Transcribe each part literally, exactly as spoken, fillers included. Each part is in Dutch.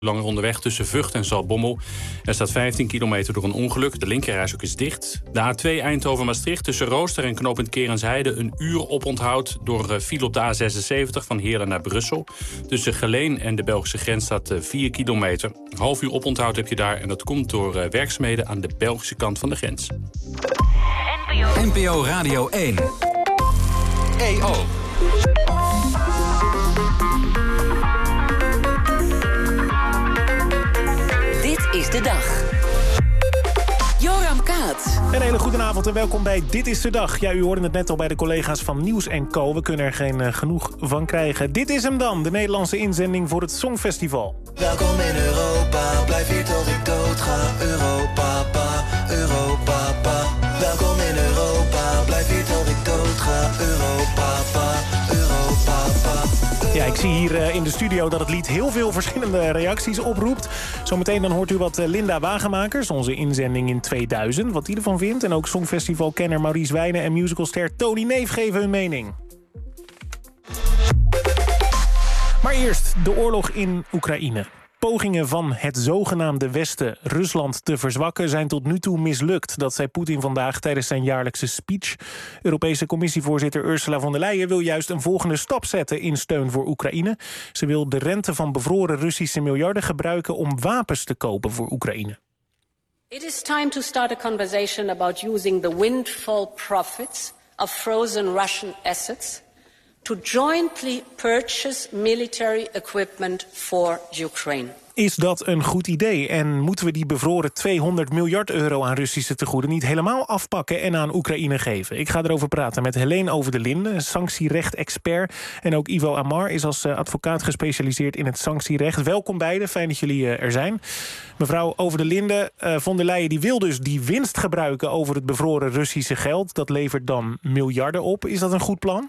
Langer onderweg tussen Vught en Zaltbommel. Er staat vijftien kilometer door een ongeluk. De linkerrijstrook is dicht. De A twee Eindhoven-Maastricht tussen Rooster en knooppunt Kerensheide... een uur oponthoud door file op de A zesenzeventig van Heerlen naar Brussel. Tussen Geleen en de Belgische grens staat vier kilometer. Een half uur oponthoud heb je daar en dat komt door werkzaamheden aan de Belgische kant van de grens. N P O Radio één. E O. Is de dag. Joram Kaats. Een hele goede avond en welkom bij Dit is de Dag. Ja, u hoorde het net al bij de collega's van Nieuws en Co. We kunnen er geen uh, genoeg van krijgen. Dit is hem dan, de Nederlandse inzending voor het Songfestival. Welkom in Europa, blijf hier tot ik dood ga. Europa, pa, Europa, pa. Welkom in Europa, blijf hier tot ik dood ga. Europa, pa, Europa, pa. Ja, ik zie hier uh, in de studio dat het lied heel veel verschillende reacties oproept. Zometeen dan hoort u wat uh, Linda Wagemakers, onze inzending in tweeduizend, wat die ervan vindt. En ook Songfestivalkenner Maurice Wijnen en musicalster Tony Neef geven hun mening. Maar eerst de oorlog in Oekraïne. Pogingen van het zogenaamde Westen Rusland te verzwakken zijn tot nu toe mislukt. Dat zei Poetin vandaag tijdens zijn jaarlijkse speech. Europese commissievoorzitter Ursula von der Leyen wil juist een volgende stap zetten in steun voor Oekraïne. Ze wil de rente van bevroren Russische miljarden gebruiken om wapens te kopen voor Oekraïne. It is time to start a conversation about using the windfall profits of frozen Russian assets to jointly purchase military equipment for Ukraine. Is dat een goed idee? En moeten we die bevroren tweehonderd miljard euro aan Russische tegoeden niet helemaal afpakken en aan Oekraïne geven? Ik ga erover praten met Helene Over de Linden, sanctierecht-expert. En ook Ivo Amar is als advocaat gespecialiseerd in het sanctierecht. Welkom beiden, fijn dat jullie er zijn. Mevrouw Over de Linden, uh, von der Leyen die wil dus die winst gebruiken over het bevroren Russische geld. Dat levert dan miljarden op. Is dat een goed plan?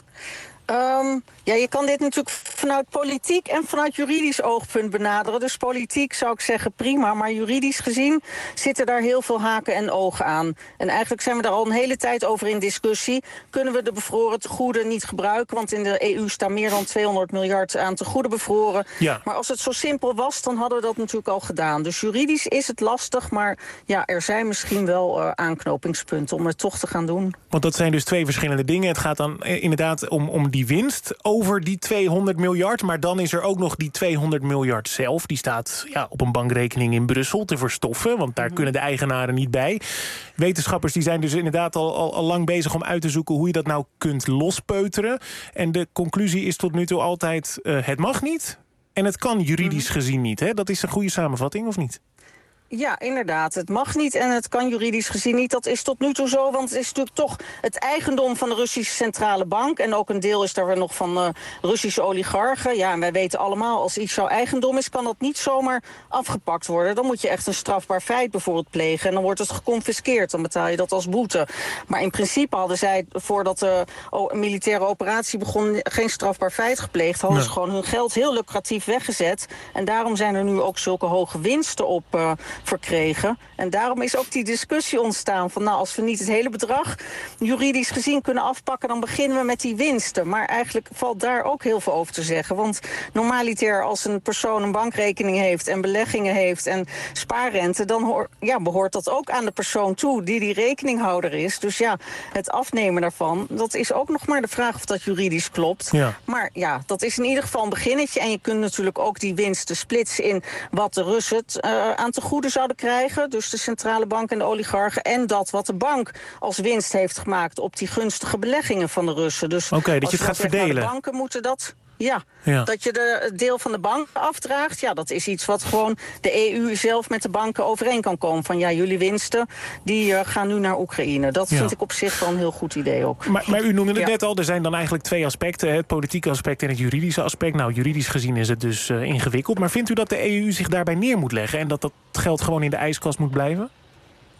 Um, ja, je kan dit natuurlijk vanuit politiek en vanuit juridisch oogpunt benaderen. Dus politiek zou ik zeggen prima, maar juridisch gezien zitten daar heel veel haken en ogen aan. En eigenlijk zijn we daar al een hele tijd over in discussie. Kunnen we de bevroren tegoeden niet gebruiken? Want in de E U staan meer dan tweehonderd miljard aan tegoeden bevroren. Ja. Maar als het zo simpel was, dan hadden we dat natuurlijk al gedaan. Dus juridisch is het lastig, maar ja, er zijn misschien wel uh, aanknopingspunten om het toch te gaan doen. Want dat zijn dus twee verschillende dingen. Het gaat dan inderdaad om, om die winst over die tweehonderd miljard. Maar dan is er ook nog die tweehonderd miljard zelf. Die staat ja, op een bankrekening in Brussel te verstoffen. Want daar mm. kunnen de eigenaren niet bij. Wetenschappers die zijn dus inderdaad al, al, al lang bezig om uit te zoeken hoe je dat nou kunt lospeuteren. En de conclusie is tot nu toe altijd uh, het mag niet. En het kan juridisch mm. gezien niet. Hè? Dat is een goede samenvatting, of niet? Ja, inderdaad. Het mag niet en het kan juridisch gezien niet. Dat is tot nu toe zo, want het is natuurlijk toch het eigendom van de Russische Centrale Bank. En ook een deel is daar weer nog van uh, Russische oligarchen. Ja, en wij weten allemaal, als iets jouw eigendom is, kan dat niet zomaar afgepakt worden. Dan moet je echt een strafbaar feit bijvoorbeeld plegen. En dan wordt het geconfiskeerd, dan betaal je dat als boete. Maar in principe hadden zij, voordat de oh, een militaire operatie begon, geen strafbaar feit gepleegd. Hadden nee. ze gewoon hun geld heel lucratief weggezet. En daarom zijn er nu ook zulke hoge winsten op uh, verkregen. En daarom is ook die discussie ontstaan van nou, als we niet het hele bedrag juridisch gezien kunnen afpakken, dan beginnen we met die winsten. Maar eigenlijk valt daar ook heel veel over te zeggen. Want normaliter als een persoon een bankrekening heeft en beleggingen heeft en spaarrente, dan hoor, ja, behoort dat ook aan de persoon toe die die rekeninghouder is. Dus ja, het afnemen daarvan, dat is ook nog maar de vraag of dat juridisch klopt. Ja. Maar ja, dat is in ieder geval een beginnetje. En je kunt natuurlijk ook die winsten splitsen in wat de Russen uh, aan te goede zouden krijgen. Dus de centrale bank en de oligarchen. En dat wat de bank als winst heeft gemaakt op die gunstige beleggingen van de Russen. Dus Oké, okay, dat je het gaat verdelen. De banken moeten dat... Ja, ja, dat je de, het deel van de bank afdraagt. Ja, dat is iets wat gewoon de E U zelf met de banken overeen kan komen. Van ja, jullie winsten, die uh, gaan nu naar Oekraïne. Dat ja. vind ik op zich wel een heel goed idee ook. Maar, maar u noemde het ja. net al, er zijn dan eigenlijk twee aspecten. Het politieke aspect en het juridische aspect. Nou, juridisch gezien is het dus uh, ingewikkeld. Maar vindt u dat de E U zich daarbij neer moet leggen en dat dat geld gewoon in de ijskast moet blijven?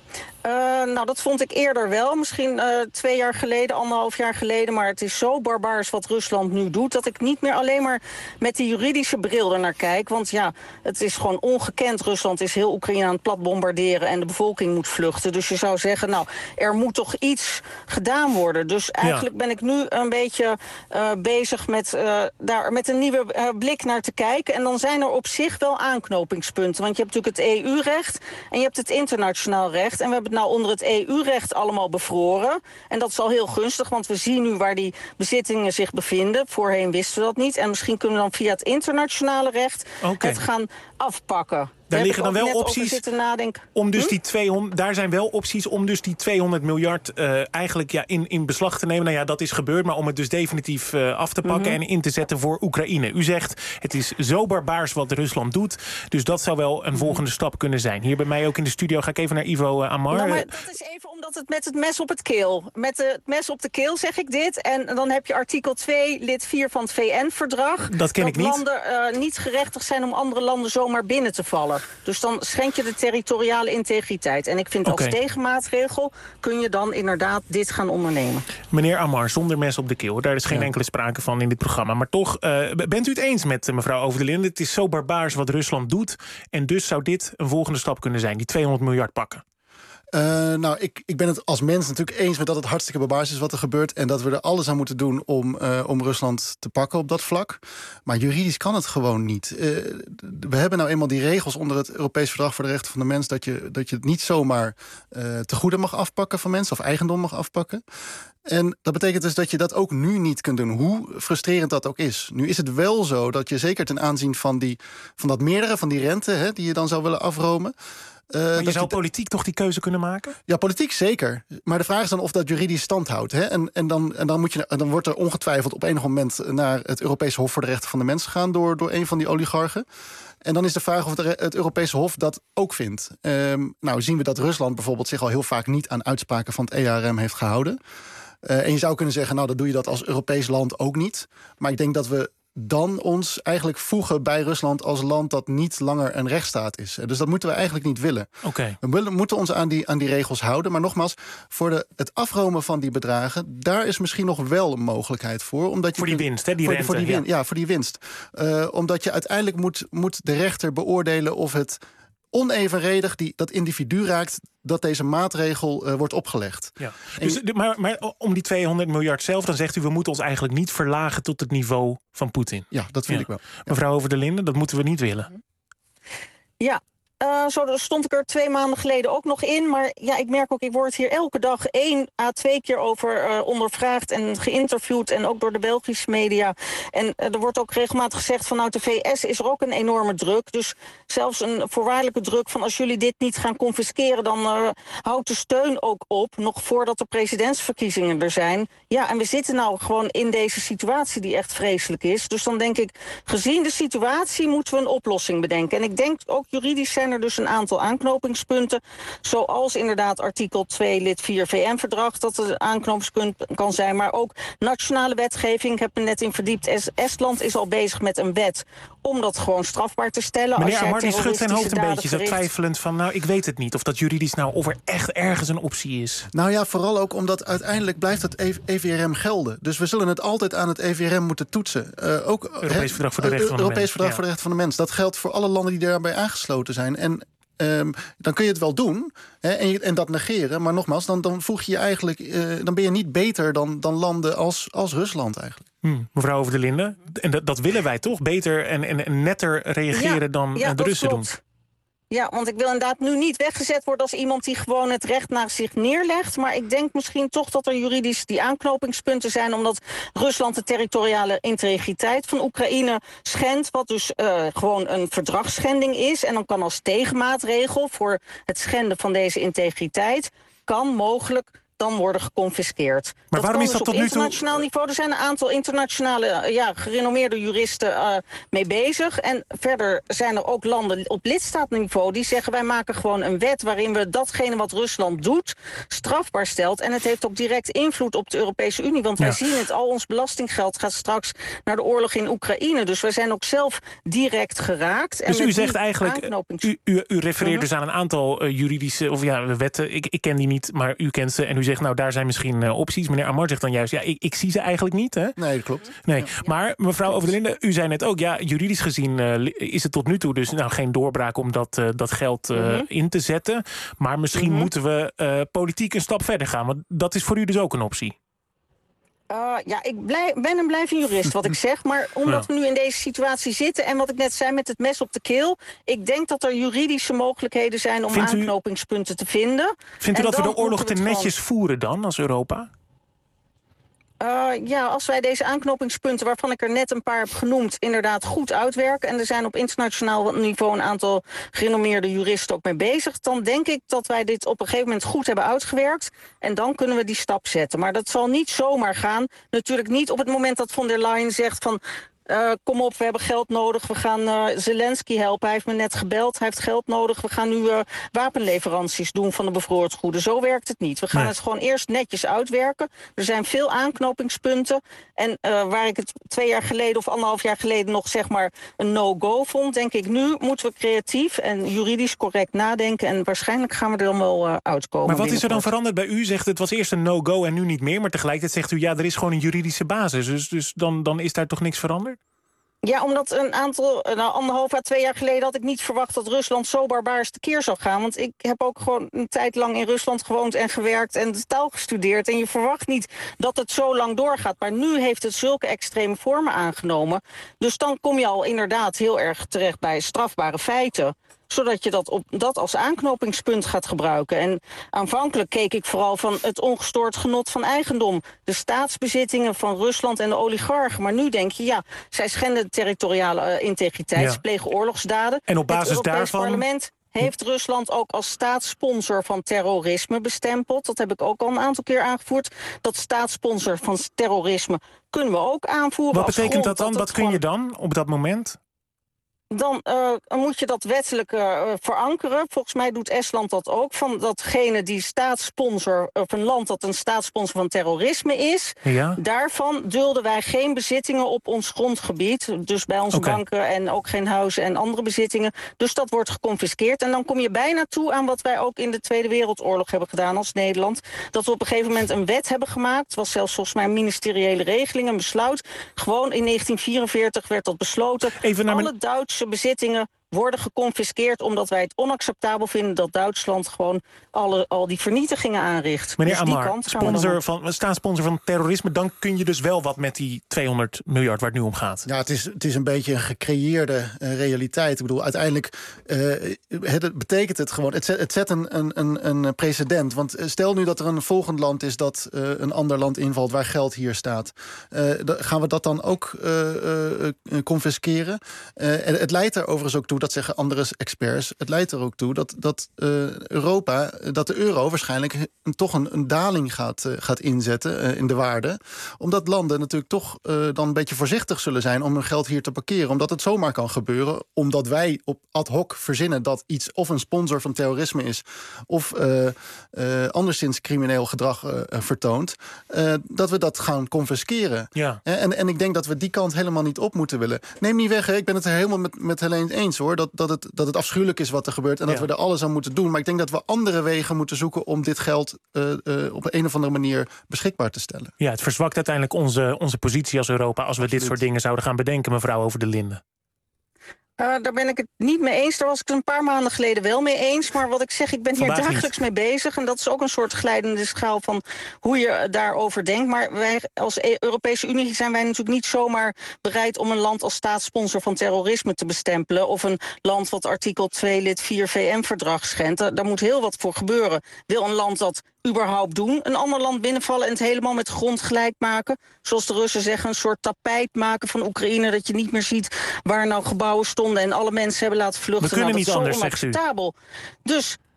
Uh, nou, dat vond ik eerder wel. Misschien uh, twee jaar geleden, anderhalf jaar geleden. Maar het is zo barbaars wat Rusland nu doet, dat ik niet meer alleen maar met die juridische bril er naar kijk. Want ja, het is gewoon ongekend. Rusland is heel Oekraïne aan het plat bombarderen en de bevolking moet vluchten. Dus je zou zeggen, nou, er moet toch iets gedaan worden. Dus eigenlijk ja. ben ik nu een beetje uh, bezig met, uh, daar met een nieuwe uh, blik naar te kijken. En dan zijn er op zich wel aanknopingspunten. Want je hebt natuurlijk het E U-recht en je hebt het internationaal recht. En we hebben nou onder het E U-recht allemaal bevroren. En dat is al heel gunstig, want we zien nu waar die bezittingen zich bevinden. Voorheen wisten we dat niet. En misschien kunnen we dan via het internationale recht okay. het gaan afpakken. Daar liggen dan wel opties om dus hm? die tweehonderd. Daar zijn wel opties om dus die tweehonderd miljard uh, eigenlijk ja, in, in beslag te nemen. Nou ja, dat is gebeurd, maar om het dus definitief uh, af te pakken mm-hmm. en in te zetten voor Oekraïne. U zegt, het is zo barbaars wat Rusland doet, dus dat zou wel een mm-hmm. volgende stap kunnen zijn. Hier bij mij ook in de studio ga ik even naar Ivo uh, Amar. Nou, maar dat is even omdat het met het mes op het keel. Met het mes op de keel zeg ik dit. En dan heb je artikel twee, lid vier van het V N-verdrag. Dat ken dat ik niet. landen uh, niet gerechtigd zijn om andere landen zomaar binnen te vallen. Dus dan schendt je de territoriale integriteit. En ik vind okay. als tegenmaatregel kun je dan inderdaad dit gaan ondernemen. Meneer Amar, zonder mes op de keel. Daar is geen ja. enkele sprake van in dit programma. Maar toch, uh, bent u het eens met uh, mevrouw Over de Linden? Het is zo barbaars wat Rusland doet. En dus zou dit een volgende stap kunnen zijn. Die tweehonderd miljard pakken. Uh, nou, ik, ik ben het als mens natuurlijk eens met dat het hartstikke barbaars is wat er gebeurt. En dat we er alles aan moeten doen om, uh, om Rusland te pakken op dat vlak. Maar juridisch kan het gewoon niet. Uh, we hebben nou eenmaal die regels onder het Europees Verdrag voor de Rechten van de Mens, dat je, dat je het niet zomaar uh, te goede mag afpakken van mensen of eigendom mag afpakken. En dat betekent dus dat je dat ook nu niet kunt doen, hoe frustrerend dat ook is. Nu is het wel zo dat je zeker ten aanzien van, die, van dat meerdere, van die rente, hè, die je dan zou willen afromen. Uh, maar je zou je politiek toch die keuze kunnen maken? Ja, politiek zeker. Maar de vraag is dan of dat juridisch stand houdt. Hè? En, en, dan, en dan, moet je, dan wordt er ongetwijfeld op enig moment naar het Europese Hof voor de Rechten van de Mens gegaan door, door een van die oligarchen. En dan is de vraag of het, het Europese Hof dat ook vindt. Um, nou zien we dat Rusland bijvoorbeeld zich al heel vaak niet aan uitspraken van het E A R M heeft gehouden. Uh, en je zou kunnen zeggen, nou dan doe je dat als Europees land ook niet. Maar ik denk dat we dan ons eigenlijk voegen bij Rusland als land dat niet langer een rechtsstaat is. Dus dat moeten we eigenlijk niet willen. Okay. We willen, moeten ons aan die, aan die regels houden. Maar nogmaals, voor de, het afromen van die bedragen, daar is misschien nog wel een mogelijkheid voor. Omdat je voor die kunt, winst, hè? Die voor, rente. Voor die win, ja. ja, voor die winst. Uh, omdat je uiteindelijk moet, moet de rechter beoordelen of het onevenredig die, dat individu raakt dat deze maatregel uh, wordt opgelegd. Ja. Dus, je, maar, maar om die tweehonderd miljard zelf, dan zegt u, we moeten ons eigenlijk niet verlagen tot het niveau van Poetin. Ja, dat vind ja. ik wel. Ja. Mevrouw Over de Linden, dat moeten we niet willen. Ja. Uh, zo stond ik er twee maanden geleden ook nog in. Maar ja, ik merk ook, ik word hier elke dag één à twee keer over uh, ondervraagd en geïnterviewd. En ook door de Belgische media. En uh, er wordt ook regelmatig gezegd vanuit de V S is er ook een enorme druk. Dus zelfs een voorwaardelijke druk van als jullie dit niet gaan confisceren, dan uh, houdt de steun ook op. Nog voordat de presidentsverkiezingen er zijn. Ja, en we zitten nou gewoon in deze situatie die echt vreselijk is. Dus dan denk ik, gezien de situatie moeten we een oplossing bedenken. En ik denk ook juridisch zijn er dus een aantal aanknopingspunten. Zoals inderdaad artikel twee lid vier V N-verdrag, dat er een aanknopingspunt kan zijn. Maar ook nationale wetgeving. Ik heb me net in verdiept. Estland is al bezig met een wet om dat gewoon strafbaar te stellen. Meneer Amar, die schudt zijn hoofd een beetje zo twijfelend van, nou, ik weet het niet. Of dat juridisch nou, of er echt ergens een optie is. Nou ja, vooral ook omdat uiteindelijk blijft het E V R M gelden. Dus we zullen het altijd aan het E V R M moeten toetsen. Uh, ook Europees Verdrag voor de Rechten van de Mens. Europees Verdrag voor de Rechten van de Mens. Dat geldt voor alle landen die daarbij aangesloten zijn. En Um, dan kun je het wel doen hè, en, je, en dat negeren. Maar nogmaals, dan, dan voeg je je eigenlijk, uh, dan ben je niet beter dan, dan landen als, als Rusland eigenlijk. Hmm, mevrouw Over de Linden, en dat, dat willen wij toch? Beter en, en, en netter reageren ja, dan ja, de Russen klopt. doen. Ja, want ik wil inderdaad nu niet weggezet worden als iemand die gewoon het recht naar zich neerlegt. Maar ik denk misschien toch dat er juridisch die aanknopingspunten zijn, omdat Rusland de territoriale integriteit van Oekraïne schendt, wat dus uh, gewoon een verdragsschending is. En dan kan als tegenmaatregel voor het schenden van deze integriteit, kan mogelijk dan worden geconfiskeerd. Maar dat waarom is kan dat dus tot op nu toe... internationaal niveau? Er zijn een aantal internationale, ja, gerenommeerde juristen uh, mee bezig. En verder zijn er ook landen op lidstaatniveau die zeggen, wij maken gewoon een wet waarin we datgene wat Rusland doet strafbaar stelt. En het heeft ook direct invloed op de Europese Unie. Want wij Ja. zien het, al ons belastinggeld gaat straks naar de oorlog in Oekraïne. Dus wij zijn ook zelf direct geraakt. En Dus met u zegt die eigenlijk, aanknopings- u, u, u refereert Mhm. dus aan een aantal uh, juridische of ja, wetten. Ik, ik ken die niet, maar u kent ze. En u zegt, nou, daar zijn misschien uh, opties. Meneer Amar zegt dan juist, ja, ik, ik zie ze eigenlijk niet. Hè? Nee, dat klopt. Nee, Ja. maar mevrouw Over der Linden, u zei net ook, ja, juridisch gezien uh, is het tot nu toe dus nou, geen doorbraak om dat, uh, dat geld uh, Mhm. in te zetten. Maar misschien Mhm. moeten we uh, politiek een stap verder gaan. Want dat is voor u dus ook een optie. Uh, ja, ik blij, ben en blijf een jurist, wat ik zeg. Maar omdat Ja. we nu in deze situatie zitten en wat ik net zei met het mes op de keel, ik denk dat er juridische mogelijkheden zijn om Vindt u- aanknopingspunten te vinden. Vindt u En dat we dan de oorlog moeten te we het netjes voeren dan als Europa? Uh, ja, als wij deze aanknopingspunten, waarvan ik er net een paar heb genoemd, inderdaad goed uitwerken, en er zijn op internationaal niveau een aantal gerenommeerde juristen ook mee bezig, dan denk ik dat wij dit op een gegeven moment goed hebben uitgewerkt. En dan kunnen we die stap zetten. Maar dat zal niet zomaar gaan. Natuurlijk niet op het moment dat von der Leyen zegt van, Uh, kom op, we hebben geld nodig. We gaan uh, Zelensky helpen. Hij heeft me net gebeld. Hij heeft geld nodig. We gaan nu uh, wapenleveranties doen van de bevroren goeden. Zo werkt het niet. We gaan Nee. het gewoon eerst netjes uitwerken. Er zijn veel aanknopingspunten. En uh, waar ik het twee jaar geleden of anderhalf jaar geleden nog zeg maar een no-go vond, denk ik nu moeten we creatief en juridisch correct nadenken. En waarschijnlijk gaan we er dan wel uh, uitkomen. Maar wat is er dan binnenkort. veranderd bij u? Zegt het was eerst een no-go en nu niet meer. Maar tegelijkertijd zegt u, ja, er is gewoon een juridische basis. Dus, dus dan, dan is daar toch niks veranderd? Ja, omdat een aantal, nou, anderhalf à twee jaar geleden had ik niet verwacht dat Rusland zo barbaars tekeer zou gaan. Want ik heb ook gewoon een tijd lang in Rusland gewoond en gewerkt en de taal gestudeerd. En je verwacht niet dat het zo lang doorgaat. Maar nu heeft het zulke extreme vormen aangenomen. Dus dan kom je al inderdaad heel erg terecht bij strafbare feiten, zodat je dat, op, dat als aanknopingspunt gaat gebruiken. En aanvankelijk keek ik vooral van het ongestoord genot van eigendom, de staatsbezittingen van Rusland en de oligarchen. Maar nu denk je, ja, zij schenden de territoriale uh, integriteit, Ja. ze plegen oorlogsdaden. En op basis het Europees daarvan- Parlement heeft Rusland ook als staatssponsor van terrorisme bestempeld. Dat heb ik ook al een aantal keer aangevoerd. Dat staatssponsor van terrorisme kunnen we ook aanvoeren. Wat als betekent grond dat dan? het Wat kun je gewoon- dan op dat moment? Dan uh, moet je dat wettelijk uh, verankeren. Volgens mij doet Estland dat ook. Van datgene die staatssponsor, of een land dat een staatssponsor van terrorisme is, Ja. daarvan dulden wij geen bezittingen op ons grondgebied. Dus bij onze Oké. banken en ook geen huizen en andere bezittingen. Dus dat wordt geconfiskeerd. En dan kom je bijna toe aan wat wij ook in de Tweede Wereldoorlog hebben gedaan als Nederland. Dat we op een gegeven moment een wet hebben gemaakt. Het was zelfs volgens mij een ministeriële regeling, een besluit. Gewoon in negentien vierenveertig werd dat besloten. Even naar Alle mijn- Duitse bezittingen worden geconfiskeerd omdat wij het onacceptabel vinden dat Duitsland gewoon alle, al die vernietigingen aanricht. Meneer Dus die Amar, kant gaan we dan sponsor op. van, staatssponsor van terrorisme, dan kun je dus wel wat met die tweehonderd miljard waar het nu om gaat. Ja, het is, het is een beetje een gecreëerde uh, realiteit. Ik bedoel, uiteindelijk uh, het betekent het gewoon, het zet, het zet een, een, een precedent. Want stel nu dat er een volgend land is dat uh, een ander land invalt waar geld hier staat. Uh, gaan we dat dan ook uh, uh, confisceren? Uh, en het leidt er overigens ook toe, dat zeggen andere experts, het leidt er ook toe dat, dat uh, Europa, dat de euro waarschijnlijk een, toch een, een daling gaat, uh, gaat inzetten uh, in de waarde. Omdat landen natuurlijk toch uh, dan een beetje voorzichtig zullen zijn om hun geld hier te parkeren. Omdat het zomaar kan gebeuren, omdat wij op ad hoc verzinnen dat iets of een sponsor van terrorisme is, of uh, uh, anderszins crimineel gedrag uh, vertoont, uh, dat we dat gaan confisceren. Ja. En, en ik denk dat we die kant helemaal niet op moeten willen. Neem niet weg, hè, ik ben het er helemaal met, met Helene eens hoor, dat, dat, het, dat het afschuwelijk is wat er gebeurt en dat Ja. we er alles aan moeten doen. Maar ik denk dat we andere wegen moeten zoeken om dit geld uh, uh, op een of andere manier beschikbaar te stellen. Ja, het verzwakt uiteindelijk onze, onze positie als Europa als we Absoluut. dit soort dingen zouden gaan bedenken, mevrouw Over der Linden. Uh, daar ben ik het niet mee eens. Daar was ik het een paar maanden geleden wel mee eens. Maar wat ik zeg, ik ben hier Vandaag dagelijks mee bezig. En dat is ook een soort glijdende schaal van hoe je daarover denkt. Maar wij als Europese Unie zijn wij natuurlijk niet zomaar bereid om een land als staatssponsor van terrorisme te bestempelen. Of een land wat artikel twee lid vier V N-verdrag schendt. Daar, daar moet heel wat voor gebeuren. Wil een land dat überhaupt doen? Een ander land binnenvallen en het helemaal met grond gelijk maken? Zoals de Russen zeggen, een soort tapijt maken van Oekraïne, dat je niet meer ziet waar nou gebouwen stonden en alle mensen hebben laten vluchten. We kunnen nou, niet dat is anders, zo zegt u. onacceptabel. Dus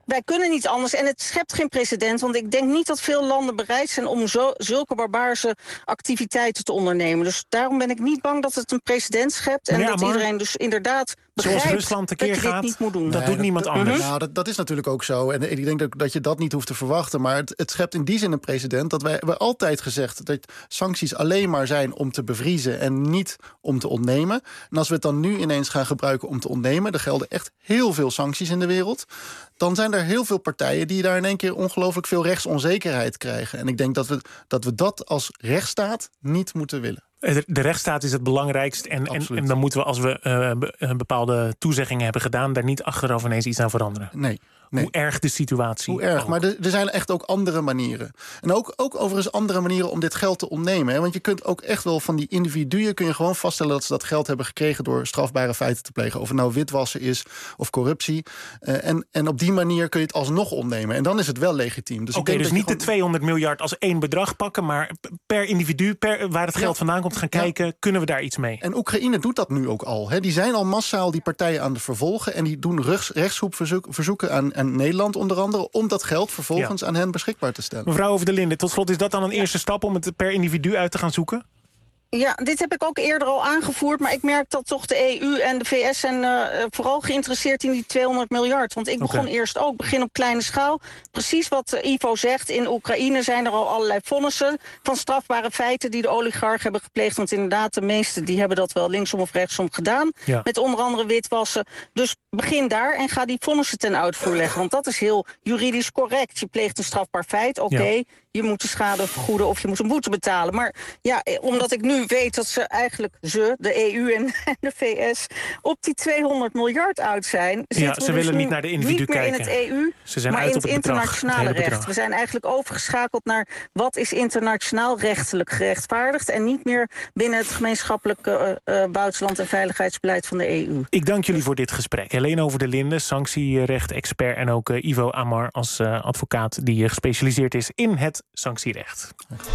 wij kunnen niet anders en het schept geen precedent. Want ik denk niet dat veel landen bereid zijn om zo, zulke barbaarse activiteiten te ondernemen. Dus daarom ben ik niet bang dat het een precedent schept. En ja, dat iedereen dus inderdaad begrijpt zoals Rusland tekeer dat je dit gaat, niet moet doen. dat Nee, doet niemand anders. Nou, dat, dat is natuurlijk ook zo. En ik denk dat, dat je dat niet hoeft te verwachten. Maar het, het schept in die zin een precedent dat wij hebben altijd gezegd dat sancties alleen maar zijn om te bevriezen en niet om te ontnemen. En als we het dan nu ineens gaan gebruiken om te ontnemen, er gelden echt heel veel sancties in de wereld, dan zijn er heel veel partijen die daar in één keer ongelooflijk veel rechtsonzekerheid krijgen. En ik denk dat we dat, we dat als rechtsstaat niet moeten willen. De rechtsstaat is het belangrijkst. En, en, en dan moeten we, als we uh, bepaalde toezeggingen hebben gedaan, daar niet achteraf ineens iets aan veranderen. Nee. Nee. Hoe erg de situatie Hoe erg, ook. maar er, er zijn echt ook andere manieren. En ook, ook overigens andere manieren om dit geld te ontnemen. Hè? Want je kunt ook echt wel van die individuen kun je gewoon vaststellen dat ze dat geld hebben gekregen door strafbare feiten te plegen. Of het nou witwassen is of corruptie. Uh, en, en op die manier kun je het alsnog ontnemen. En dan is het wel legitiem. Dus, Oké, okay, dus niet gewoon de tweehonderd miljard als één bedrag pakken, maar per individu, per, waar het geld ja. vandaan komt, gaan kijken, ja. kunnen we daar iets mee? En Oekraïne doet dat nu ook al. Hè? Die zijn al massaal die partijen aan het vervolgen. En die doen rechts, rechtshoekverzoeken aan en Nederland onder andere, om dat geld vervolgens ja. aan hen beschikbaar te stellen. Mevrouw Over de Linden, tot slot, is dat dan een eerste stap om het per individu uit te gaan zoeken? Ja, dit heb ik ook eerder al aangevoerd, maar ik merk dat toch de E U en de V S zijn uh, vooral geïnteresseerd in die tweehonderd miljard. Want ik begon okay. eerst ook, begin op kleine schaal. Precies wat uh, Ivo zegt, in Oekraïne zijn er al allerlei vonnissen van strafbare feiten die de oligarchen hebben gepleegd. Want inderdaad, de meesten die hebben dat wel linksom of rechtsom gedaan. Ja. Met onder andere witwassen. Dus begin daar en ga die vonnissen ten uitvoer leggen. Want dat is heel juridisch correct. Je pleegt een strafbaar feit, oké. Okay, ja. Je moet de schade vergoeden of je moet een boete betalen. Maar ja, omdat ik nu weet dat ze eigenlijk, ze, de E U en de V S, op die tweehonderd miljard uit zijn. Ja, ze dus willen niet naar de individu niet meer kijken. in het E U, ze zijn maar uit in op het, het bedrag, internationale het recht. We zijn eigenlijk overgeschakeld naar wat is internationaal rechtelijk gerechtvaardigd en niet meer binnen het gemeenschappelijke uh, uh, buitenland- en veiligheidsbeleid van de E U. Ik dank jullie voor dit gesprek. Helene Over de Linden, sanctierecht-expert, en ook uh, Ivo Amar als uh, advocaat die uh, gespecialiseerd is in het sanctierecht.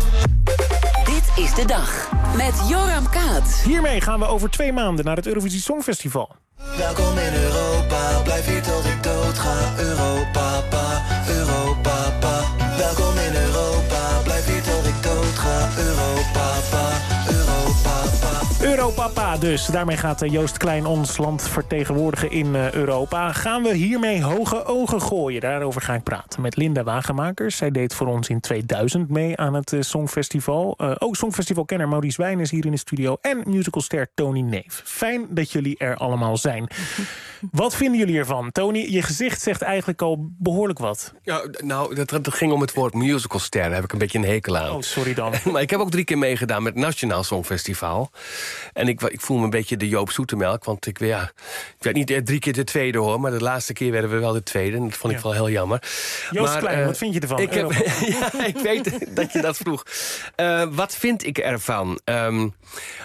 Dit is de dag met Joram Kaat. Hiermee gaan we over twee maanden naar het Eurovisie Songfestival. Welkom in Europa, blijf hier tot ik dood ga. Europa, pa, Europa, pa. Welkom in Europa, blijf hier tot ik dood ga. Europa, pa, Europa, pa. Europapa dus. Daarmee gaat Joost Klein ons land vertegenwoordigen in Europa. Gaan we hiermee hoge ogen gooien? Daarover ga ik praten met Linda Wagemakers. Zij deed voor ons in tweeduizend mee aan het Songfestival. Uh, ook Songfestivalkenner Maurice Wijn is hier in de studio. En musicalster Tony Neef. Fijn dat jullie er allemaal zijn. Wat vinden jullie ervan? Tony, je gezicht zegt eigenlijk al behoorlijk wat. Ja, nou, dat, dat ging om het woord musicalster. Daar heb ik een beetje een hekel aan. Oh, sorry dan. Maar ik heb ook drie keer meegedaan met het Nationaal Songfestival. En ik, ik voel me een beetje de Joop Zoetemelk. Want ik, ja, ik werd niet drie keer de tweede, hoor. Maar de laatste keer werden we wel de tweede. En dat vond ik ja. wel heel jammer. Joost maar, Klein, uh, wat vind je ervan? Ik, heb, ja, ik weet dat je dat vroeg. Uh, wat vind ik ervan? Um,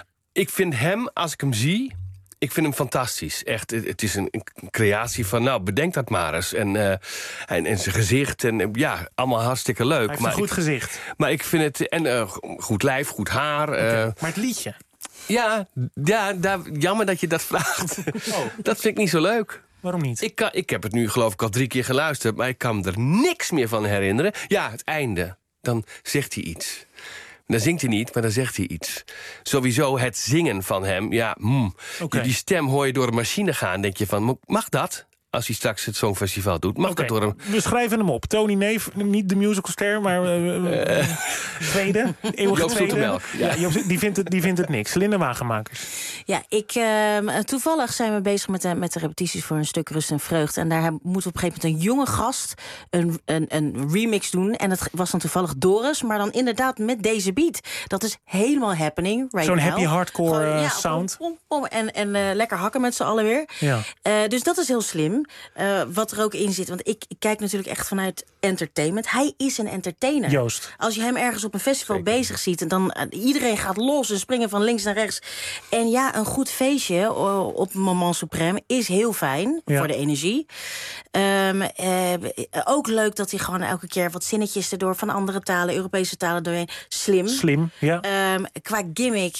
ik vind hem, als ik hem zie, ik vind hem fantastisch. Echt, het is een, een creatie van, nou, bedenk dat maar eens. En, uh, en, en zijn gezicht, en ja, allemaal hartstikke leuk. Hij heeft maar een goed ik, gezicht. Maar ik vind het, en uh, goed lijf, goed haar. Okay. Uh, maar het liedje? Ja, ja daar, jammer dat je dat vraagt. Oh. Dat vind ik niet zo leuk. Waarom niet? Ik, kan, ik heb het nu geloof ik al drie keer geluisterd, maar ik kan me er niks meer van herinneren. Ja, het einde. Dan zegt hij iets. Dan zingt hij niet, maar dan zegt hij iets. Sowieso het zingen van hem, ja, mm, okay. Die stem hoor je door een machine gaan. Denk je van, mag dat? Als hij straks het Songfestival doet, mag okay. dat door hem. We schrijven hem op. Tony Neef, niet de musicalster, maar uh, uh, tweede, eeuwige Joop tweede. Zoetemelk, ja. Ja, die, vindt het, die vindt het niks. Linda Wagemakers. Ja, ik, uh, toevallig zijn we bezig met de, met de repetities voor een stuk Rust en Vreugde. En daar moeten we op een gegeven moment een jonge gast een, een, een remix doen. En dat was dan toevallig Doris, maar dan inderdaad met deze beat. Dat is helemaal happening. Right Zo'n now. happy hardcore Gewoon, ja, sound. Om, om, om, en en uh, lekker hakken met z'n allen weer. Ja. Uh, dus dat is heel slim. Uh, wat er ook in zit. Want ik, ik kijk natuurlijk echt vanuit entertainment. Hij is een entertainer. Joost. Als je hem ergens op een festival Zeker. bezig ziet, en dan uh, iedereen gaat los en springen van links naar rechts. En ja, een goed feestje uh, op Moment Suprême is heel fijn ja. voor de energie. Um, uh, ook leuk dat hij gewoon elke keer wat zinnetjes erdoor van andere talen, Europese talen doorheen. Slim. Slim, ja. Um, qua gimmick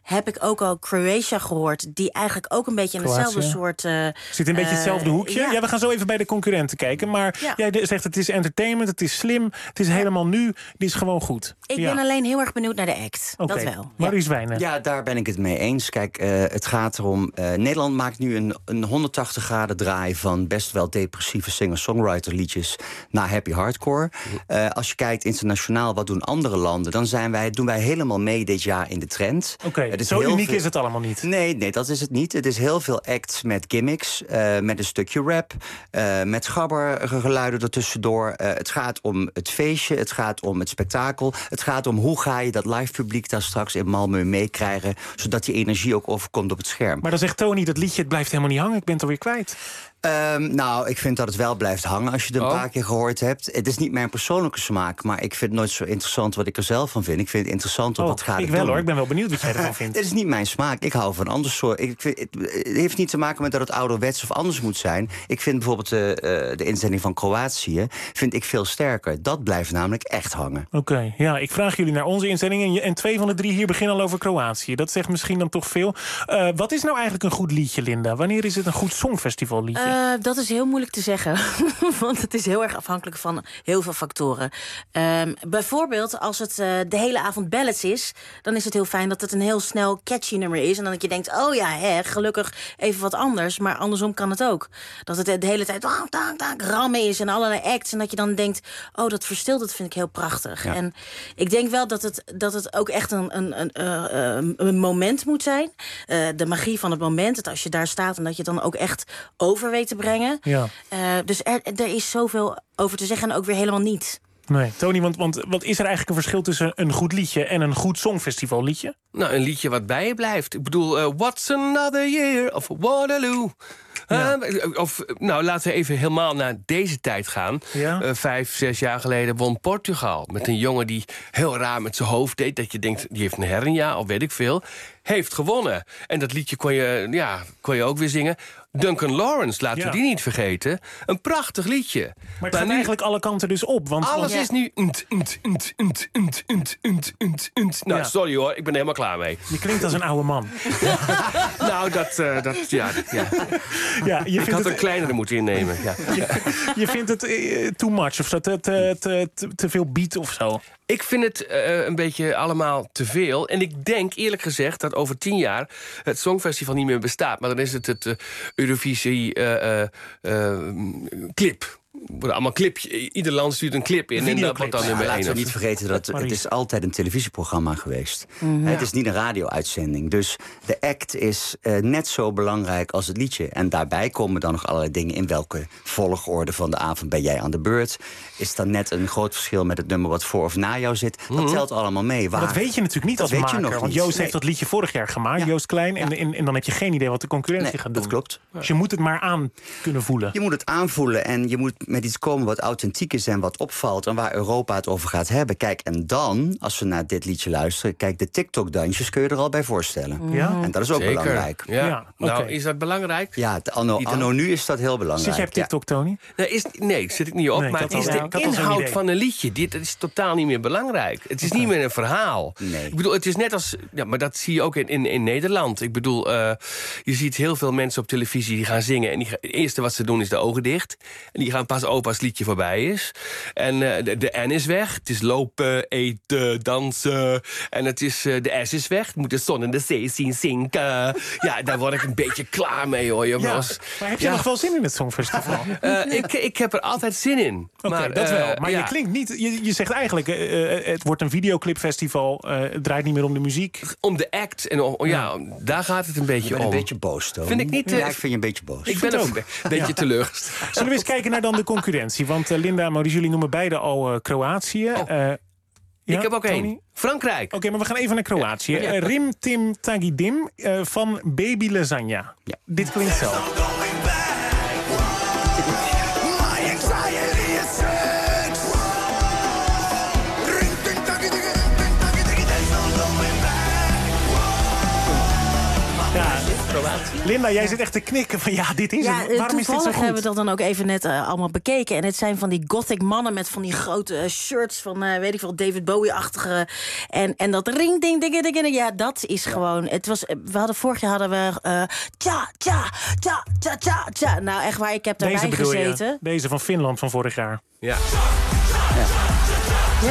heb ik ook al Croatia gehoord, die eigenlijk ook een beetje in hetzelfde soort... Uh, Zit een beetje hetzelfde hoekje. Ja. ja, we gaan zo even bij de concurrenten kijken. Maar ja. jij zegt het is entertainment, het is slim, het is helemaal nu, dit is gewoon goed. Ik ja. ben alleen heel erg benieuwd naar de act. Okay. Dat wel. Maurice ja. Wijnen. Ja, daar ben ik het mee eens. Kijk, uh, het gaat erom... Uh, Nederland maakt nu een, een honderdtachtig graden draai van best wel depressieve singer-songwriter liedjes naar happy hardcore. Uh, als je kijkt internationaal, wat doen andere landen, dan zijn wij, doen wij helemaal mee dit jaar in de trend. Oké, okay, zo uniek veel... is het allemaal niet. Nee, nee, dat is het niet. Het is heel veel acts met gimmicks, uh, met een stukje rap, uh, met gabbergeluiden ertussendoor. Uh, het gaat om het feestje, het gaat om het spektakel. Het gaat om hoe ga je dat live publiek daar straks in Malmö meekrijgen, zodat die energie ook overkomt op het scherm. Maar dan zegt Tony, dat liedje het blijft helemaal niet hangen, ik ben het alweer kwijt. Um, nou, ik vind dat het wel blijft hangen als je het een oh. paar keer gehoord hebt. Het is niet mijn persoonlijke smaak, maar ik vind het nooit zo interessant wat ik er zelf van vind. Ik vind het interessant oh, wat gaat ik het wel doen. hoor, ik ben wel benieuwd wat jij ervan vindt. Het is niet mijn smaak, ik hou van een ander soort. Ik vind, het, het heeft niet te maken met dat het ouderwets of anders moet zijn. Ik vind bijvoorbeeld de, uh, de inzending van Kroatië vind ik veel sterker. Dat blijft namelijk echt hangen. Oké, okay, ja, ik vraag jullie naar onze inzending. En, en twee van de drie hier beginnen al over Kroatië. Dat zegt misschien dan toch veel. Uh, wat is nou eigenlijk een goed liedje, Linda? Wanneer is het een goed songfestivalliedje? Uh, dat is heel moeilijk te zeggen. Want het is heel erg afhankelijk van heel veel factoren. Um, bijvoorbeeld als het uh, de hele avond ballads is, dan is het heel fijn dat het een heel snel catchy nummer is. En dan dat je denkt, oh ja, hè, gelukkig even wat anders. Maar andersom kan het ook. Dat het de hele tijd tak, tak, tak, rammen is en allerlei acts. En dat je dan denkt, oh, dat verstilt, dat vind ik heel prachtig. Ja. En ik denk wel dat het, dat het ook echt een, een, een, uh, een moment moet zijn. Uh, de magie van het moment. Dat als je daar staat en dat je het dan ook echt over weet te brengen. Ja. Uh, dus er, er is zoveel over te zeggen en ook weer helemaal niet. Nee, Tony, want, want wat is er eigenlijk een verschil tussen een goed liedje en een goed songfestivalliedje? Nou, een liedje wat bij je blijft. Ik bedoel, uh, What's Another Year of Waterloo. Ja. Uh, of, nou, laten we even helemaal naar deze tijd gaan. Ja. Uh, vijf, zes jaar geleden won Portugal. Met een jongen die heel raar met zijn hoofd deed. Dat je denkt, die heeft een hernia of weet ik veel. Heeft gewonnen. En dat liedje kon je, ja, kon je ook weer zingen. Duncan Lawrence, laten ja. we die niet vergeten. Een prachtig liedje. Maar het gaat nu eigenlijk alle kanten dus op. Want, alles want... is nu... Unt, unt, unt, unt, unt, unt, unt, unt, unt. Nou, ja. sorry hoor, ik ben er helemaal klaar mee. Je klinkt als een oude man. nou, dat... Uh, dat ja, ja. ja je ik vindt had het... een kleinere moeten innemen. Ja. je, je vindt het uh, too much of zo? Te, te, te, te, te veel beat of zo? Ik vind het uh, een beetje allemaal te veel. En ik denk eerlijk gezegd dat over tien jaar het Songfestival niet meer bestaat. Maar dan is het het uh, Eurovisie uh, uh, uh, clip. Worden allemaal clipjes. Ieder land stuurt een clip in. En dat wordt dan nummer ja, één. Laten we niet vergeten dat het is altijd een televisieprogramma geweest. Mm-hmm. Het is niet een radio-uitzending. Dus de act is uh, net zo belangrijk als het liedje. En daarbij komen dan nog allerlei dingen. In welke volgorde van de avond ben jij aan de beurt? Is dan net een groot verschil met het nummer wat voor of na jou zit? Dat mm-hmm. telt allemaal mee. Waar? Dat weet je natuurlijk niet dat als maker. Nog want niet. Joost nee. heeft dat liedje vorig jaar gemaakt. Ja. Joost Klein. En, ja. en, en dan heb je geen idee wat de concurrentie nee, gaat doen. Dat klopt. Dus je moet het maar aan kunnen voelen. Je moet het aanvoelen en je moet met iets komen wat authentiek is en wat opvalt en waar Europa het over gaat hebben. Kijk, en dan, als we naar dit liedje luisteren, kijk, de TikTok-dansjes kun je er al bij voorstellen. Ja? En dat is ook Zeker. belangrijk. Ja. Ja, nou, okay. is dat belangrijk? Ja, anno, anno nu is dat heel belangrijk. Zit jij op TikTok, ja. Tony? Nee, is, nee, zit ik niet op. Nee, maar het is al, de ja, inhoud een van een liedje. Dit is totaal niet meer belangrijk. Het is okay. niet meer een verhaal. Nee. Ik bedoel, het is net als... Ja, maar dat zie je ook in, in, in Nederland. Ik bedoel, uh, je ziet heel veel mensen op televisie die gaan zingen. En die, het eerste wat ze doen is de ogen dicht. En die gaan pas open als het liedje voorbij is. En uh, de, de N is weg. Het is lopen, eten, dansen. En het is, uh, de S is weg. Het moet de zon en de zee zien zinken. Ja, daar word ik een beetje klaar mee, hoor, jongens. Ja, maar heb je ja. nog wel zin in het Songfestival? Uh, ik, ik heb er altijd zin in. Oké, okay, dat wel. Maar uh, je ja. klinkt niet... Je, je zegt eigenlijk, uh, het wordt een videoclipfestival. Uh, het draait niet meer om de muziek. Om de act. En om, ja. ja, daar gaat het een beetje om. Je bent een beetje boos, Toon. Vind ik niet... Uh, ja, ik vind je een beetje boos. Ik, ik ben ook een beetje ja. teleurgesteld. Zullen we eens kijken naar dan de concurrentie? Want uh, Linda en Maurice, jullie noemen beide al uh, Kroatië. Oh. Uh, ik ja, heb ook Tony? één. Frankrijk. Oké, okay, maar we gaan even naar Kroatië. Ja. Ja. Uh, Rim Tim Tagidim uh, van Baby Lasagna. Ja. Dit klinkt zo. Linda, jij zit echt te knikken van ja, dit is ja, het. Waarom is dit zo toevallig goed? hebben we dat dan ook even net uh, allemaal bekeken. En het zijn van die gothic mannen met van die grote uh, shirts van, uh, weet ik veel, David Bowie-achtige. En, en dat ring, ding, ding, ding, ding. Ja, dat is ja. gewoon... Het was, we hadden vorig jaar hadden we... Uh, tja, tja, tja, tja, tja, tja. Nou, echt waar, ik heb daarbij Deze gezeten. Je? Deze van Finland van vorig jaar. Ja. Ja. ja.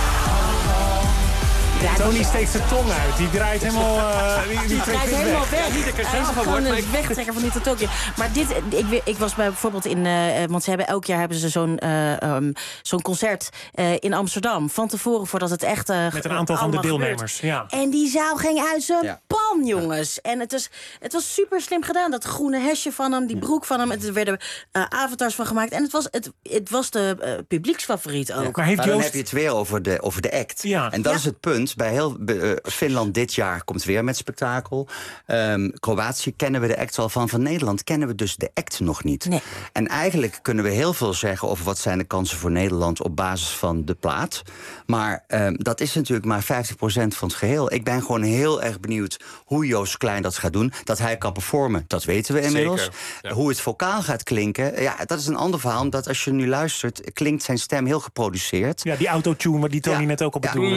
Ja, Tony steekt zijn tong uit. Die draait helemaal, uh, die, die die draait helemaal weg. weg. Niet dat ik er Hij is zelf gewoon word, een wegtrekker van dit Tokio. Maar dit, ik, ik was bijvoorbeeld in... Uh, want ze hebben elk jaar hebben ze zo'n uh, um, zo'n concert uh, in Amsterdam. Van tevoren, voordat het echt uh, met een aantal van de deelnemers. Ja. En die zaal ging uit zijn ja. pan, jongens. Ja. En het was, het was super slim gedaan. Dat groene hesje van hem, die broek van hem. Er werden uh, avatars van gemaakt. En het was, het, het was de uh, publieksfavoriet ook. Ja. Maar, heeft maar Joost... dan heb je het weer over de, over de act. Ja. En dat ja. is het punt. Bij heel... Uh, Finland dit jaar komt weer met spektakel. Um, Kroatië kennen we de act al van. Van Nederland kennen we dus de act nog niet. Nee. En eigenlijk kunnen we heel veel zeggen over wat zijn de kansen voor Nederland op basis van de plaat. Maar um, dat is natuurlijk maar vijftig procent van het geheel. Ik ben gewoon heel erg benieuwd hoe Joost Klein dat gaat doen. Dat hij kan performen, dat weten we inmiddels. Ja. Hoe het vocaal gaat klinken, ja, dat is een ander verhaal. Dat als je nu luistert, klinkt zijn stem heel geproduceerd. Ja, die autotune waar die Tony ja. net ook op bedoelde.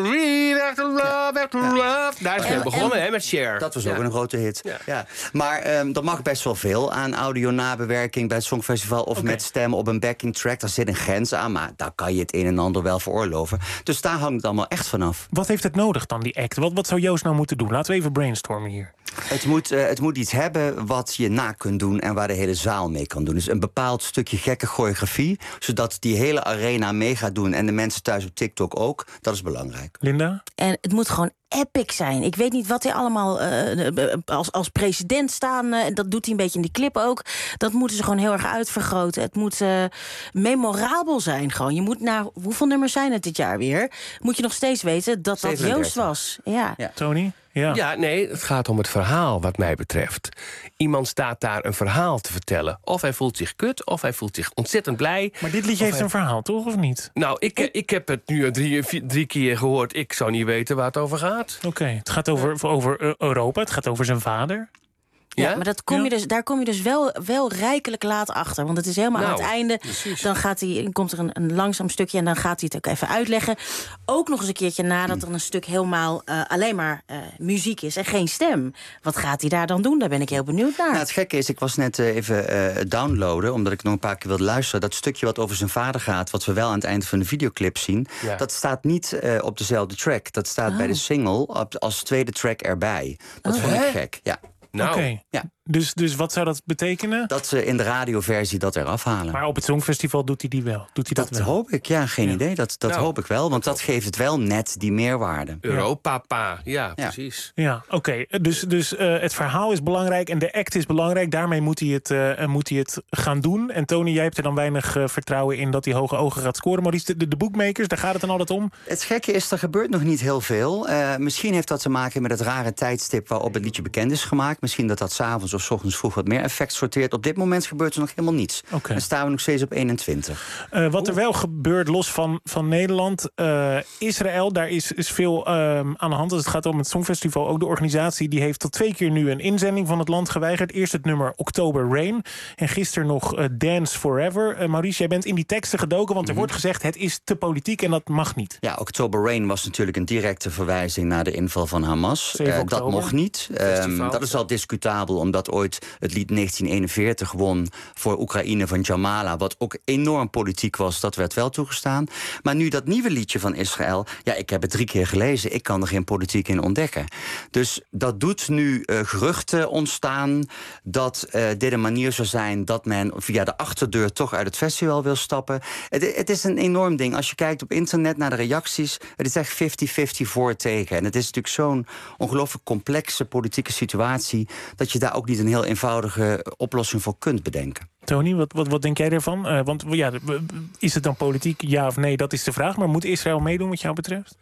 Ja. Ja. Ja. Daar is het begonnen, hè, met Cher. Dat was ook ja. een grote hit. Ja. Ja. Maar um, er mag best wel veel aan audio-nabewerking bij het Songfestival of okay. met stem op een backing track. Daar zit een grens aan, maar daar kan je het een en ander wel veroorloven. Dus daar hangt het allemaal echt vanaf. Wat heeft het nodig dan, die act? Wat, wat zou Joost nou moeten doen? Laten we even brainstormen hier. Het moet, uh, het moet iets hebben wat je na kunt doen en waar de hele zaal mee kan doen. Dus een bepaald stukje gekke choreografie, zodat die hele arena mee gaat doen en de mensen thuis op TikTok ook. Dat is belangrijk. Linda? En het moet gewoon epic zijn. Ik weet niet wat hij allemaal uh, als, als president staan. Uh, dat doet hij een beetje in die clip ook. Dat moeten ze gewoon heel erg uitvergroten. Het moet uh, memorabel zijn gewoon. Je moet naar, hoeveel nummers zijn het dit jaar weer? Moet je nog steeds weten dat dat Joost was. Ja. Ja. Tony? Ja. ja, nee, het gaat om het verhaal wat mij betreft. Iemand staat daar een verhaal te vertellen. Of hij voelt zich kut, of hij voelt zich ontzettend blij. Maar dit liedje heeft hij... een verhaal, toch? Of niet? Nou, ik, ik... ik heb het nu drie, vier, drie keer gehoord. Ik zou niet weten waar het over gaat. Oké, okay. Het gaat over, over Europa, het gaat over zijn vader. Ja, ja, maar dat kom je dus, daar kom je dus wel, wel rijkelijk laat achter. Want het is helemaal nou, aan het einde. Precies. Dan gaat hij, komt er een, een langzaam stukje en dan gaat hij het ook even uitleggen. Ook nog eens een keertje nadat er een stuk helemaal uh, alleen maar uh, muziek is en geen stem. Wat gaat hij daar dan doen? Daar ben ik heel benieuwd naar. Nou, het gekke is, ik was net uh, even uh, downloaden, omdat ik nog een paar keer wilde luisteren. Dat stukje wat over zijn vader gaat, wat we wel aan het eind van de videoclip zien, ja. dat staat niet uh, op dezelfde track. Dat staat oh. bij de single op, als tweede track erbij. Dat oh. vond ik gek, ja. Nou, okay. ja. Dus, dus wat zou dat betekenen? Dat ze in de radioversie dat eraf halen. Maar op het Songfestival doet hij die wel? Doet hij dat, dat wel? hoop ik, ja, geen ja. idee. Dat, dat nou, hoop ik wel, want dat geeft het wel net die meerwaarde. Europapa, ja, ja, precies. Ja, oké. Okay. Dus, dus uh, het verhaal is belangrijk en de act is belangrijk. Daarmee moet hij het, uh, moet hij het gaan doen. En Tony, jij hebt er dan weinig uh, vertrouwen in dat hij hoge ogen gaat scoren. Maar de, de, de bookmakers, daar gaat het dan altijd om? Het gekke is, er gebeurt nog niet heel veel. Uh, misschien heeft dat te maken met het rare tijdstip waarop het liedje bekend is gemaakt. Misschien dat dat 's avonds of 's ochtends vroeg wat meer effect sorteert. Op dit moment gebeurt er nog helemaal niets. Okay. Dan staan we nog steeds op eenentwintig. Uh, wat er wel gebeurt, los van, van Nederland, uh, Israël, daar is, is veel uh, aan de hand. Als het gaat om het Songfestival, ook de organisatie die heeft tot twee keer nu een inzending van het land geweigerd. Eerst het nummer October Rain en gisteren nog uh, Dance Forever. Uh, Maurice, jij bent in die teksten gedoken, want er mm-hmm. wordt gezegd het is te politiek en dat mag niet. Ja, October Rain was natuurlijk een directe verwijzing naar de inval van Hamas. Uh, dat mocht niet. Um, dat is al discutabel, omdat ooit het lied negentien eenenveertig won voor Oekraïne van Jamala, wat ook enorm politiek was, dat werd wel toegestaan. Maar nu dat nieuwe liedje van Israël, ja, ik heb het drie keer gelezen, ik kan er geen politiek in ontdekken. Dus dat doet nu uh, geruchten ontstaan dat uh, dit een manier zou zijn dat men via de achterdeur toch uit het festival wil stappen. Het, het is een enorm ding. Als je kijkt op internet naar de reacties, het is echt vijftig vijftig voor tegen. En het is natuurlijk zo'n ongelooflijk complexe politieke situatie dat je daar ook niet een heel eenvoudige oplossing voor kunt bedenken. Tony, wat, wat, wat denk jij ervan? Uh, want ja, is het dan politiek, ja of nee? Dat is de vraag. Maar moet Israël meedoen wat jou betreft?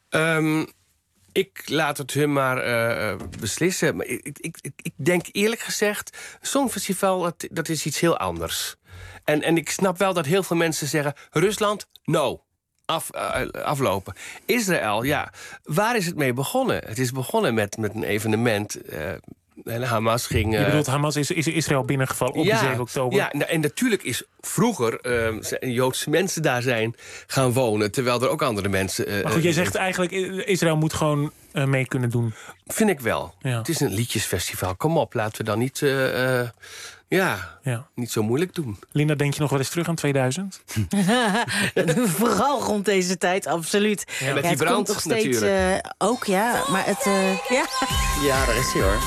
Um, ik laat het hun maar uh, beslissen. Maar ik, ik, ik, ik denk eerlijk gezegd, Songfestival, dat, dat is iets heel anders. En, en ik snap wel dat heel veel mensen zeggen, Rusland, no. Af, uh, aflopen. Israël, ja. Waar is het mee begonnen? Het is begonnen met, met een evenement Uh, En Hamas ging... Je uh, bedoelt, Hamas is, is Israël binnengevallen op ja, de zeven oktober? Ja, en natuurlijk is vroeger uh, Joodse mensen daar zijn gaan wonen... terwijl er ook andere mensen... Uh, maar goed, jij zegt eigenlijk, Israël moet gewoon uh, mee kunnen doen. Vind ik wel. Ja. Het is een liedjesfestival. Kom op, laten we dan niet... Uh, uh, Ja, ja, niet zo moeilijk doen. Linda, denk je nog wel eens terug aan tweeduizend? Vooral rond deze tijd, absoluut. Ja, met ja, die brand nog steeds, natuurlijk. Uh, ook, ja. Maar het... Uh, ja. ja, daar is hij hoor.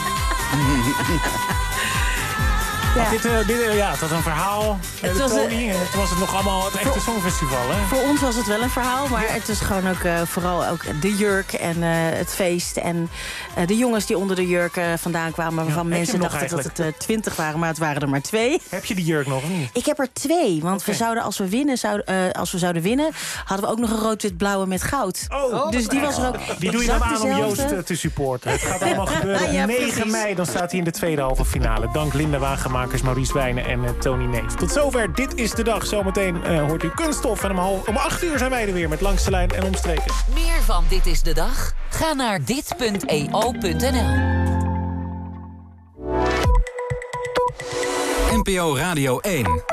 Ja. Dit, uh, dit, uh, ja, het was een verhaal. Het was, Tony, uh, het was het nog allemaal het echte songfestival, hè? Voor ons was het wel een verhaal, maar ja. het is gewoon ook uh, vooral ook de jurk en uh, het feest. En uh, de jongens die onder de jurk uh, vandaan kwamen, waarvan ja, mensen dachten dat het uh, twintig waren, maar het waren er maar twee. Heb je die jurk nog of niet? Ik heb er twee, want okay. we zouden, als we winnen, zouden, uh, als we zouden winnen, hadden we ook nog een rood-wit-blauwe met goud. Oh, dus die was er ook. Die doe je dan aan om Joost te supporten. Het gaat allemaal gebeuren. Ja, negen mei, dan staat hij in de tweede halve finale. Dank Linda Wagenmakers, Maurice Wijnen en uh, Tony Neef. Tot zover, dit is de dag. Zometeen uh, hoort u Kunststof. En om, half, om acht uur zijn wij er weer met Langs de Lijn en Omstreken. Meer van Dit is de Dag? Ga naar dit punt e o punt n l. N P O Radio één.